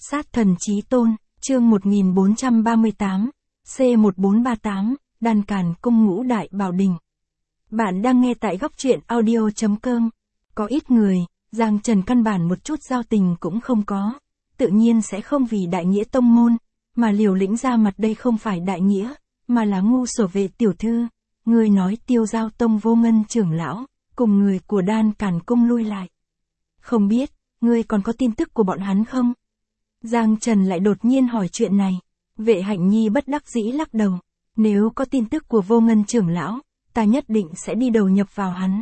Sát thần chí tôn, chương 1438, C1438, Đan Càn Cung Ngũ Đại Bảo Đình. Bạn đang nghe tại góc truyện audio.com. Có ít người, Giang Trần căn bản một chút giao tình cũng không có, tự nhiên sẽ không vì đại nghĩa tông môn, mà liều lĩnh ra mặt. Đây không phải đại nghĩa, mà là ngu sổ. Vệ tiểu thư, người nói Tiêu Giao Tông Vô Ngân trưởng lão, cùng người của Đan Càn Cung lui lại. Không biết, ngươi còn có tin tức của bọn hắn không? Giang Trần lại đột nhiên hỏi chuyện này. Vệ Hạnh Nhi bất đắc dĩ lắc đầu. Nếu có tin tức của Vô Ngân trưởng lão, ta nhất định sẽ đi đầu nhập vào hắn.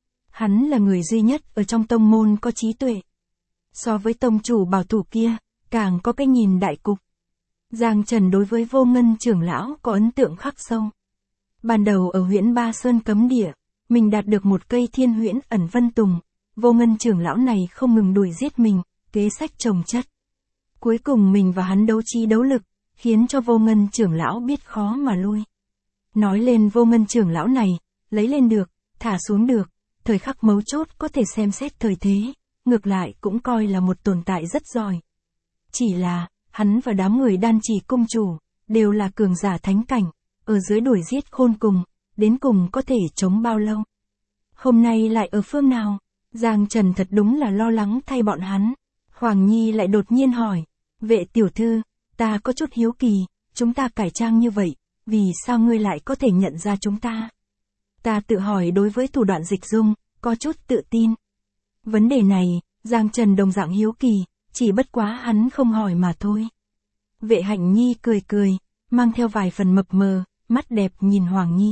Hắn là người duy nhất ở trong tông môn có trí tuệ. So với tông chủ bảo thủ kia, càng có cái nhìn đại cục. Giang Trần đối với Vô Ngân trưởng lão có ấn tượng khắc sâu. Ban đầu ở Huyễn Ba Sơn cấm địa, mình đạt được một cây Thiên Huyễn Ẩn Vân Tùng. Vô Ngân trưởng lão này không ngừng đuổi giết mình, kế sách chồng chất. Cuối cùng mình và hắn đấu trí đấu lực, khiến cho Vô Ngân trưởng lão biết khó mà lui. Nói lên Vô Ngân trưởng lão này, lấy lên được, thả xuống được, thời khắc mấu chốt có thể xem xét thời thế, ngược lại cũng coi là một tồn tại rất giỏi. Chỉ là, hắn và đám người Đan Chỉ cung chủ, đều là cường giả thánh cảnh, ở dưới đuổi giết khôn cùng, đến cùng có thể chống bao lâu. Hôm nay lại ở phương nào? Giang Trần thật đúng là lo lắng thay bọn hắn. Hoàng Nhi lại đột nhiên hỏi, vệ tiểu thư, ta có chút hiếu kỳ, chúng ta cải trang như vậy, vì sao ngươi lại có thể nhận ra chúng ta? Ta tự hỏi đối với thủ đoạn dịch dung, có chút tự tin. Vấn đề này, Giang Trần đồng dạng hiếu kỳ, chỉ bất quá hắn không hỏi mà thôi. Vệ Hạnh Nhi cười cười, mang theo vài phần mập mờ, mắt đẹp nhìn Hoàng Nhi.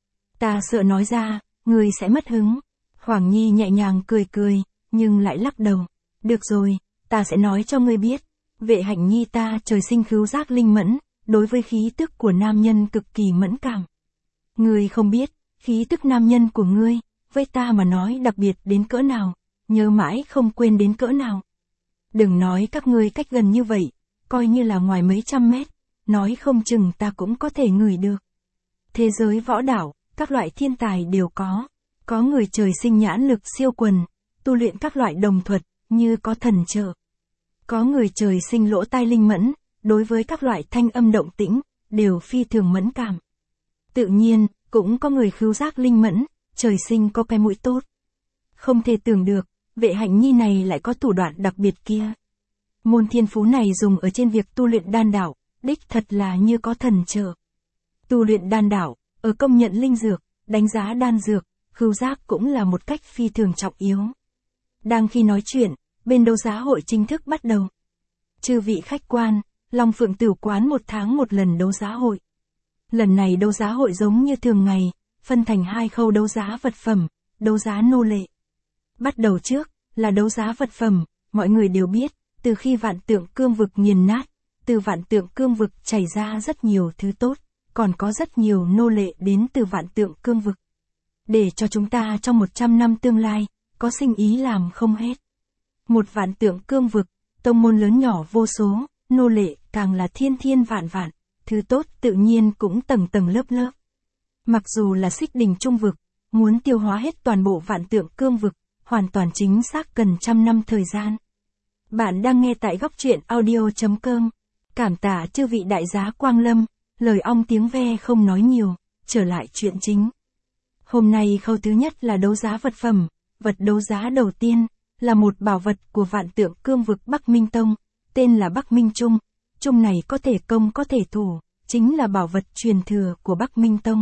Ta sợ nói ra, ngươi sẽ mất hứng. Hoàng Nhi nhẹ nhàng cười cười, nhưng lại lắc đầu. Được rồi, ta sẽ nói cho ngươi biết. Vệ Hạnh Nhi ta trời sinh khứu giác linh mẫn, đối với khí tức của nam nhân cực kỳ mẫn cảm. Ngươi không biết, khí tức nam nhân của ngươi, với ta mà nói đặc biệt đến cỡ nào, nhớ mãi không quên đến cỡ nào. Đừng nói các ngươi cách gần như vậy, coi như là ngoài mấy trăm mét, nói không chừng ta cũng có thể ngửi được. Thế giới võ đạo, các loại thiên tài đều có. Có người trời sinh nhãn lực siêu quần, tu luyện các loại đồng thuật, như có thần trợ. Có người trời sinh lỗ tai linh mẫn, đối với các loại thanh âm động tĩnh, đều phi thường mẫn cảm. Tự nhiên, cũng có người khứu giác linh mẫn, trời sinh có cái mũi tốt. Không thể tưởng được, Vệ Hạnh Nhi này lại có thủ đoạn đặc biệt kia. Môn thiên phú này dùng ở trên việc tu luyện đan đạo, đích thật là như có thần trợ. Tu luyện đan đạo, ở công nhận linh dược, đánh giá đan dược, khứu giác cũng là một cách phi thường trọng yếu. Đang khi nói chuyện, bên đấu giá hội chính thức bắt đầu. Chư vị khách quan, Long Phượng Tửu Quán 1 tháng một lần đấu giá hội. Lần này đấu giá hội giống như thường ngày, phân thành 2 khâu đấu giá vật phẩm, đấu giá nô lệ. Bắt đầu trước, là đấu giá vật phẩm, mọi người đều biết, từ khi Vạn Tượng Cương Vực nghiền nát, từ Vạn Tượng Cương Vực chảy ra rất nhiều thứ tốt, còn có rất nhiều nô lệ đến từ Vạn Tượng Cương Vực. Để cho chúng ta trong 100 năm tương lai, có sinh ý làm không hết. Một Vạn Tượng Cương Vực, tông môn lớn nhỏ vô số, nô lệ càng là thiên thiên vạn vạn, thứ tốt tự nhiên cũng tầng tầng lớp lớp. Mặc dù là Xích Đình Trung Vực, muốn tiêu hóa hết toàn bộ Vạn Tượng Cương Vực, hoàn toàn chính xác cần 100 năm thời gian. Bạn đang nghe tại góc truyện audio.com. Cảm tạ chư vị đại giá quang lâm, lời ong tiếng ve không nói nhiều, trở lại chuyện chính. Hôm nay khâu thứ nhất là đấu giá vật phẩm, vật đấu giá đầu tiên, là một bảo vật của Vạn Tượng Cương Vực Bắc Minh Tông, tên là Bắc Minh Trung. Trung này có thể công có thể thủ, chính là bảo vật truyền thừa của Bắc Minh Tông.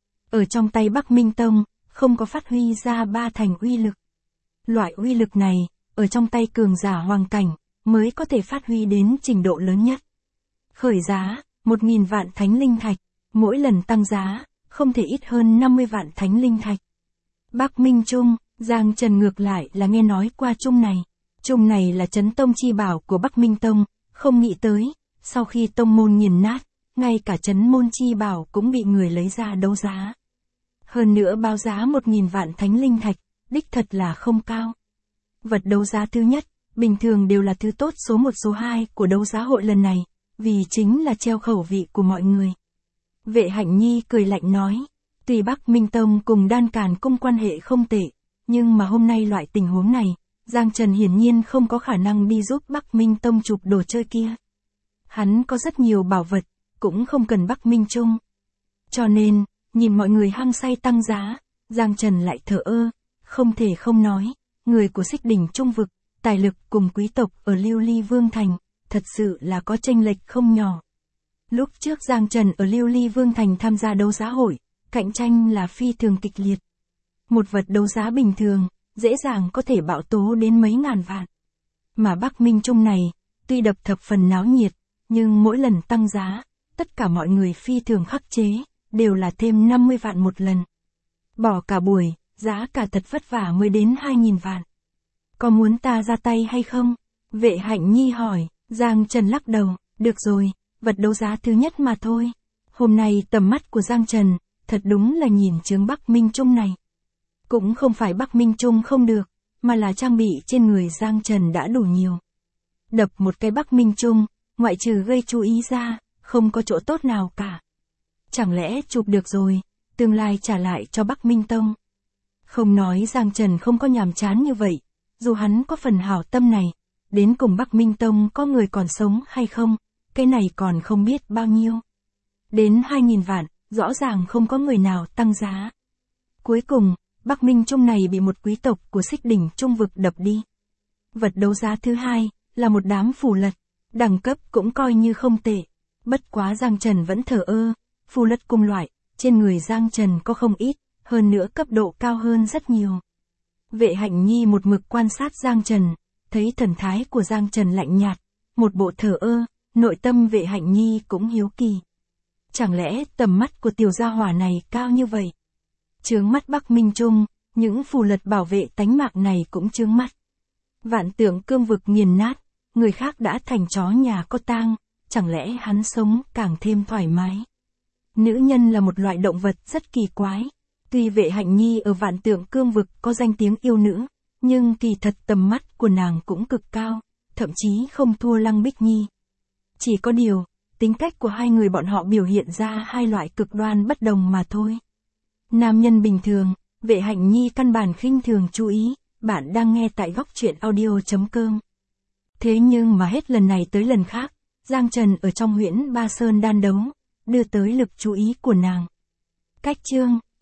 Ở trong tay Bắc Minh Tông, không có phát huy ra 3 thành uy lực. Loại uy lực này, ở trong tay cường giả hoàng cảnh, mới có thể phát huy đến trình độ lớn nhất. Khởi giá, 1.000 vạn thánh linh thạch, mỗi lần tăng giá, không thể ít hơn 50 vạn thánh linh thạch. Bắc Minh Trung, Giang Trần ngược lại là nghe nói qua Trung này. Trung này là chấn tông chi bảo của Bắc Minh Tông, không nghĩ tới, sau khi tông môn nghiền nát, ngay cả chấn môn chi bảo cũng bị người lấy ra đấu giá. Hơn nữa báo giá 1.000 vạn thánh linh thạch, đích thật là không cao. Vật đấu giá thứ nhất, bình thường đều là thứ tốt số 1 số 2 của đấu giá hội lần này, vì chính là treo khẩu vị của mọi người. Vệ Hạnh Nhi cười lạnh nói, tuy Bắc Minh Tông cùng Đan Càn Cung quan hệ không tệ, nhưng mà hôm nay loại tình huống này, Giang Trần hiển nhiên không có khả năng đi giúp Bắc Minh Tông chụp đồ chơi kia. Hắn có rất nhiều bảo vật, cũng không cần Bắc Minh Trung. Cho nên, nhìn mọi người hăng say tăng giá, Giang Trần lại thờ ơ, không thể không nói, người của Xích Đỉnh Trung Vực, tài lực cùng quý tộc ở Lưu Ly Vương Thành, thật sự là có chênh lệch không nhỏ. Lúc trước Giang Trần ở Lưu Ly Vương Thành tham gia đấu giá hội, cạnh tranh là phi thường kịch liệt. Một vật đấu giá bình thường, dễ dàng có thể bạo tố đến mấy ngàn vạn. Mà Bắc Minh Trung này, tuy đập thập phần náo nhiệt, nhưng mỗi lần tăng giá, tất cả mọi người phi thường khắc chế, đều là thêm 50 vạn một lần. Bỏ cả buổi, giá cả thật vất vả mới đến 2.000 vạn. Có muốn ta ra tay hay không? Vệ Hạnh Nhi hỏi, Giang Trần lắc đầu, được rồi, vật đấu giá thứ nhất mà thôi. Hôm nay tầm mắt của Giang Trần, thật đúng là nhìn chướng Bắc Minh Trung này. Cũng không phải Bắc Minh Trung không được, mà là trang bị trên người Giang Trần đã đủ nhiều. Đập một cái Bắc Minh Trung, ngoại trừ gây chú ý ra, không có chỗ tốt nào cả. Chẳng lẽ chụp được rồi, tương lai trả lại cho Bắc Minh Tông. Không nói Giang Trần không có nhàm chán như vậy, dù hắn có phần hảo tâm này, đến cùng Bắc Minh Tông có người còn sống hay không, cái này còn không biết bao nhiêu. Đến 2.000 vạn, rõ ràng không có người nào tăng giá. Cuối cùng, Bắc Minh Trung này bị một quý tộc của Xích Đỉnh Trung Vực đập đi. Vật đấu giá thứ hai, là một đám phù lật, đẳng cấp cũng coi như không tệ. Bất quá Giang Trần vẫn thờ ơ, phù lật cùng loại, trên người Giang Trần có không ít, hơn nữa cấp độ cao hơn rất nhiều. Vệ Hạnh Nhi một mực quan sát Giang Trần, thấy thần thái của Giang Trần lạnh nhạt, một bộ thờ ơ, nội tâm Vệ Hạnh Nhi cũng hiếu kỳ. Chẳng lẽ tầm mắt của tiểu gia hỏa này cao như vậy? Chướng mắt Bắc Minh Trung, những phù lật bảo vệ tánh mạng này cũng chướng mắt. Vạn Tượng Cương Vực nghiền nát, người khác đã thành chó nhà có tang, chẳng lẽ hắn sống càng thêm thoải mái? Nữ nhân là một loại động vật rất kỳ quái. Tuy Vệ Hạnh Nhi ở Vạn Tượng Cương Vực có danh tiếng yêu nữ, nhưng kỳ thật tầm mắt của nàng cũng cực cao, thậm chí không thua Lăng Bích Nhi. Chỉ có điều, tính cách của hai người bọn họ biểu hiện ra hai loại cực đoan bất đồng mà thôi. Nam nhân bình thường, Vệ Hạnh Nhi căn bản khinh thường chú ý, bạn đang nghe tại góc truyện audio.com. Thế nhưng mà hết lần này tới lần khác, Giang Trần ở trong huyễn Ba Sơn đan đấu, đưa tới lực chú ý của nàng. Cách chương